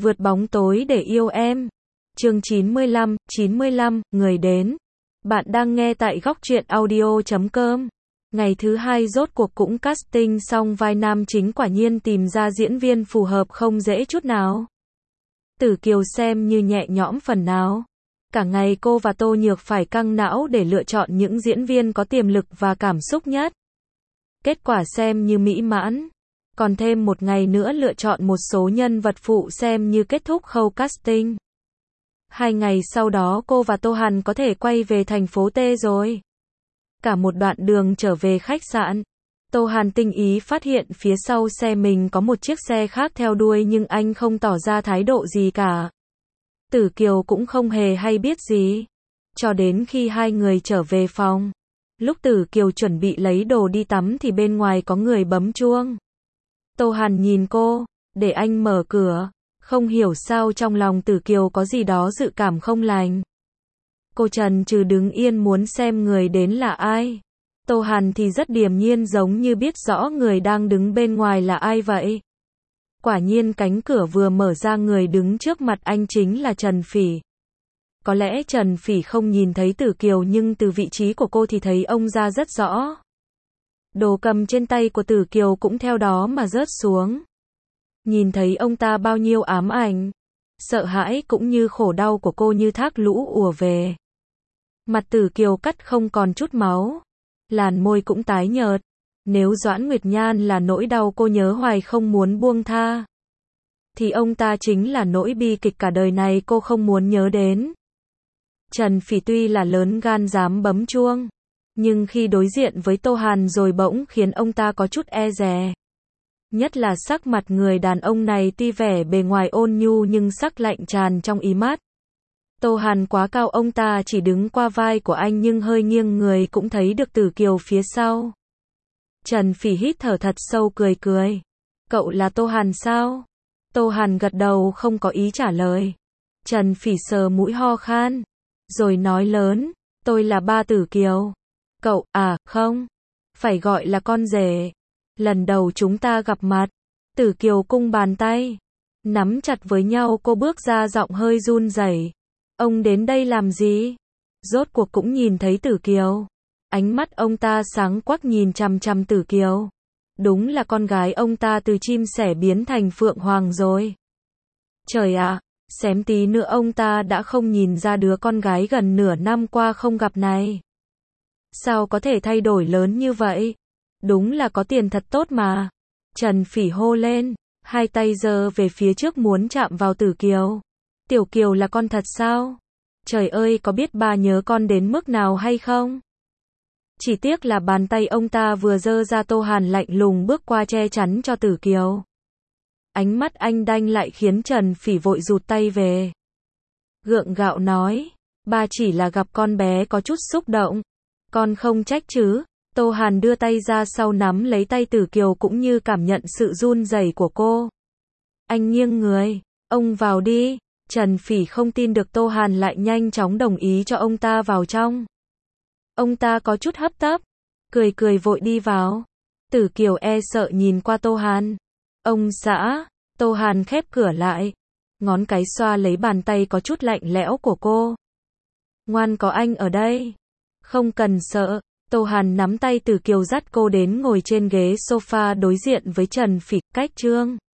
Vượt bóng tối để yêu em. Chương 95, người đến. Bạn đang nghe tại góc truyện audio.com. Ngày thứ hai rốt cuộc cũng casting xong vai nam chính, quả nhiên tìm ra diễn viên phù hợp không dễ chút nào. Tử Kiều xem như nhẹ nhõm phần nào. Cả ngày cô và Tô Nhược phải căng não để lựa chọn những diễn viên có tiềm lực và cảm xúc nhất. Kết quả xem như mỹ mãn. Còn thêm một ngày nữa lựa chọn một số nhân vật phụ xem như kết thúc khâu casting. 2 ngày sau đó cô và Tô Hàn có thể quay về thành phố T rồi. Cả một đoạn đường trở về khách sạn, Tô Hàn tinh ý phát hiện phía sau xe mình có một chiếc xe khác theo đuôi nhưng anh không tỏ ra thái độ gì cả. Tử Kiều cũng không hề hay biết gì. Cho đến khi hai người trở về phòng. Lúc Tử Kiều chuẩn bị lấy đồ đi tắm thì bên ngoài có người bấm chuông. Tô Hàn nhìn cô, để anh mở cửa. Không hiểu sao trong lòng Tử Kiều có gì đó dự cảm không lành. Cô chần chừ đứng yên muốn xem người đến là ai. Tô Hàn thì rất điềm nhiên giống như biết rõ người đang đứng bên ngoài là ai vậy. Quả nhiên cánh cửa vừa mở ra, người đứng trước mặt anh chính là Trần Phỉ. Có lẽ Trần Phỉ không nhìn thấy Tử Kiều nhưng từ vị trí của cô thì thấy ông ra rất rõ. Đồ cầm trên tay của Tử Kiều cũng theo đó mà rớt xuống. Nhìn thấy ông ta bao nhiêu ám ảnh, sợ hãi cũng như khổ đau của cô như thác lũ ùa về. Mặt Tử Kiều cắt không còn chút máu, làn môi cũng tái nhợt. Nếu Doãn Nguyệt Nhan là nỗi đau cô nhớ hoài không muốn buông tha, thì ông ta chính là nỗi bi kịch cả đời này cô không muốn nhớ đến. Trần Phỉ tuy là lớn gan dám bấm chuông, nhưng khi đối diện với Tô Hàn rồi bỗng khiến ông ta có chút e dè. Nhất là sắc mặt người đàn ông này tuy vẻ bề ngoài ôn nhu nhưng sắc lạnh tràn trong ý mắt. Tô Hàn quá cao, ông ta chỉ đứng qua vai của anh nhưng hơi nghiêng người cũng thấy được Tử Kiều phía sau. Trần Phỉ hít thở thật sâu cười cười. Cậu là Tô Hàn sao? Tô Hàn gật đầu không có ý trả lời. Trần Phỉ sờ mũi ho khan, rồi nói lớn, tôi là ba Tử Kiều. Cậu, à, không, phải gọi là con rể. Lần đầu chúng ta gặp mặt. Tử Kiều cung bàn tay, nắm chặt với nhau, cô bước ra giọng hơi run rẩy. Ông đến đây làm gì? Rốt cuộc cũng nhìn thấy Tử Kiều. Ánh mắt ông ta sáng quắc nhìn chằm chằm Tử Kiều. Đúng là con gái ông ta từ chim sẻ biến thành phượng hoàng rồi. Trời ạ, xém tí nữa ông ta đã không nhìn ra đứa con gái gần nửa năm qua không gặp này. Sao có thể thay đổi lớn như vậy? Đúng là có tiền thật tốt mà. Trần Phỉ hô lên, hai tay giơ về phía trước muốn chạm vào Tử Kiều. Tiểu Kiều là con thật sao? Trời ơi, có biết ba nhớ con đến mức nào hay không? Chỉ tiếc là bàn tay ông ta vừa giơ ra, Tô Hàn lạnh lùng bước qua che chắn cho Tử Kiều. Ánh mắt anh đanh lại khiến Trần Phỉ vội rụt tay về. Gượng gạo nói, ba chỉ là gặp con bé có chút xúc động. Con không trách chứ? Tô Hàn đưa tay ra sau nắm lấy tay Tử Kiều cũng như cảm nhận sự run rẩy của cô. Anh nghiêng người, ông vào đi. Trần Phỉ không tin được Tô Hàn lại nhanh chóng đồng ý cho ông ta vào trong. Ông ta có chút hấp tấp, cười cười vội đi vào. Tử Kiều e sợ nhìn qua Tô Hàn. Ông xã. Tô Hàn khép cửa lại, ngón cái xoa lấy bàn tay có chút lạnh lẽo của cô. Ngoan, có anh ở đây, không cần sợ. Tô Hàn nắm tay Tử Kiều dắt cô đến ngồi trên ghế sofa đối diện với Trần Phỉ. Cách chương